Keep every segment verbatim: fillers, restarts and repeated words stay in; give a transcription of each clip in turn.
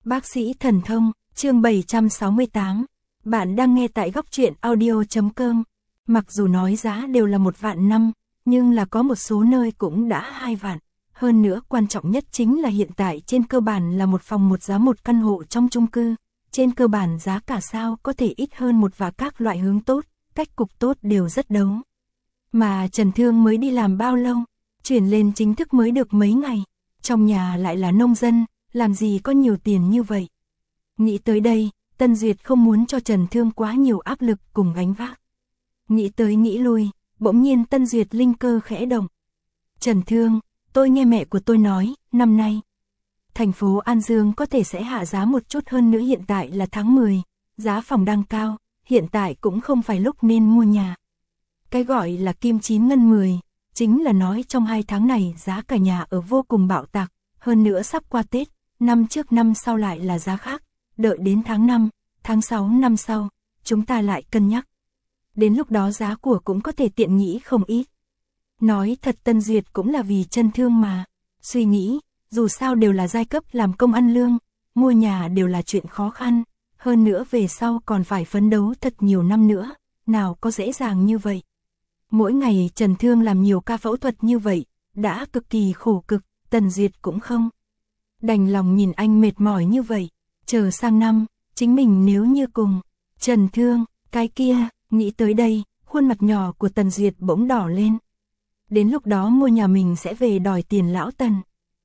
Bác sĩ thần thông, chương bảy trăm sáu mươi tám. Bạn đang nghe tại góc truyện audio.com. Mặc dù nói giá đều là một vạn năm, nhưng là có một số nơi cũng đã hai vạn. Hơn nữa quan trọng nhất chính là hiện tại trên cơ bản là một phòng một giá một căn hộ trong chung cư. Trên cơ bản giá cả sao có thể ít hơn một và các loại hướng tốt, cách cục tốt đều rất đấu. Mà Trần Thương mới đi làm bao lâu, chuyển lên chính thức mới được mấy ngày, trong nhà lại là nông dân, làm gì có nhiều tiền như vậy. Nghĩ tới đây, Tân Duyệt không muốn cho Trần Thương quá nhiều áp lực cùng gánh vác. Nghĩ tới nghĩ lui, bỗng nhiên Tân Duyệt linh cơ khẽ động. Trần Thương, tôi nghe mẹ của tôi nói, năm nay, thành phố An Dương có thể sẽ hạ giá một chút hơn nữa, hiện tại là tháng mười, giá phòng đang cao, hiện tại cũng không phải lúc nên mua nhà. Cái gọi là kim chín ngân mười, chính là nói trong hai tháng này giá cả nhà ở vô cùng bạo tạc, hơn nữa sắp qua Tết, năm trước năm sau lại là giá khác, đợi đến tháng năm, tháng sáu năm sau, chúng ta lại cân nhắc. Đến lúc đó giá của cũng có thể tiện nghĩ không ít. Nói thật Tân Duyệt cũng là vì Trần Thương mà, suy nghĩ, dù sao đều là giai cấp làm công ăn lương, mua nhà đều là chuyện khó khăn, hơn nữa về sau còn phải phấn đấu thật nhiều năm nữa, nào có dễ dàng như vậy. Mỗi ngày Trần Thương làm nhiều ca phẫu thuật như vậy, đã cực kỳ khổ cực, Tân Duyệt cũng không đành lòng nhìn anh mệt mỏi như vậy, chờ sang năm, chính mình nếu như cùng Trần Thương, cái kia, nghĩ tới đây, khuôn mặt nhỏ của Tần Duyệt bỗng đỏ lên. Đến lúc đó mua nhà mình sẽ về đòi tiền lão Tần.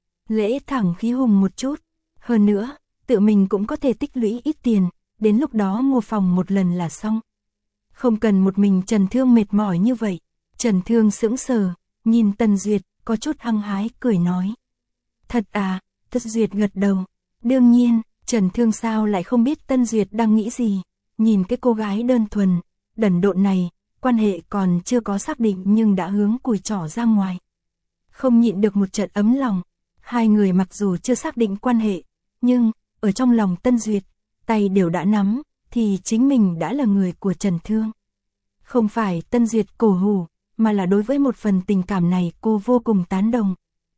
Lễ thẳng khí hùng một chút, hơn nữa, tự mình cũng có thể tích lũy ít tiền, đến lúc đó mua phòng một lần là xong. Không cần một mình Trần Thương mệt mỏi như vậy. Trần Thương sững sờ, nhìn Tần Duyệt, có chút hăng hái, cười nói. Thật à, Tần Duyệt gật đầu. Đương nhiên, Trần Thương sao lại không biết Tân Duyệt đang nghĩ gì. Nhìn cái cô gái đơn thuần, đần độn này, quan hệ còn chưa có xác định nhưng đã hướng cùi trỏ ra ngoài. Không nhịn được một trận ấm lòng. Hai người mặc dù chưa xác định quan hệ, nhưng, ở trong lòng Tân Duyệt, tay đều đã nắm, thì chính mình đã là người của Trần Thương. Không phải Tân Duyệt cổ hủ, mà là đối với một phần tình cảm này cô vô cùng tán đồng.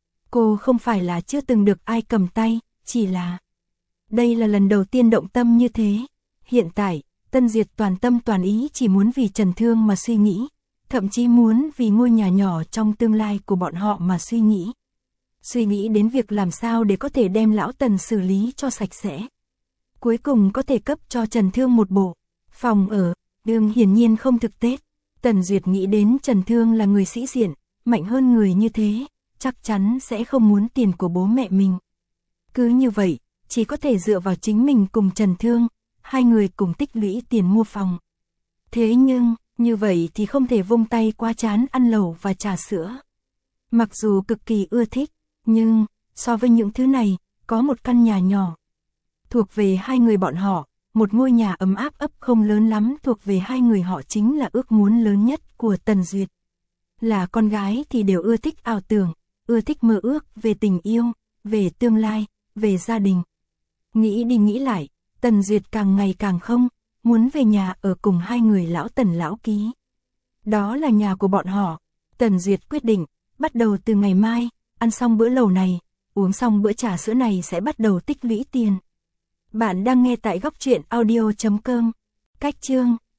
Cô không phải là chưa từng được ai cầm tay, chỉ là đây là lần đầu tiên động tâm như thế. Hiện tại, Tân Duyệt toàn tâm toàn ý chỉ muốn vì Trần Thương mà suy nghĩ, thậm chí muốn vì ngôi nhà nhỏ trong tương lai của bọn họ mà suy nghĩ. Suy nghĩ đến việc làm sao để có thể đem lão Tần xử lý cho sạch sẽ. Cuối cùng có thể cấp cho Trần Thương một bộ phòng ở, đương hiển nhiên không thực tế. Tần Duyệt nghĩ đến Trần Thương là người sĩ diện, mạnh hơn người như thế, chắc chắn sẽ không muốn tiền của bố mẹ mình. Cứ như vậy, chỉ có thể dựa vào chính mình cùng Trần Thương, hai người cùng tích lũy tiền mua phòng. Thế nhưng, như vậy thì không thể vung tay qua chán ăn lẩu và trà sữa. Mặc dù cực kỳ ưa thích, nhưng, so với những thứ này, có một căn nhà nhỏ thuộc về hai người bọn họ, một ngôi nhà ấm áp ấp không lớn lắm thuộc về hai người họ chính là ước muốn lớn nhất của Tần Duyệt. Là con gái thì đều ưa thích ảo tưởng, ưa thích mơ ước về tình yêu, về tương lai, về gia đình. Nghĩ đi nghĩ lại, Tần Duyệt càng ngày càng không muốn về nhà ở cùng hai người lão Tần lão Ký. Đó là nhà của bọn họ. Tần Duyệt quyết định, bắt đầu từ ngày mai, ăn xong bữa lẩu này, uống xong bữa trà sữa này sẽ bắt đầu tích lũy tiền. Bạn đang nghe tại góc truyện audio.com. Cách chương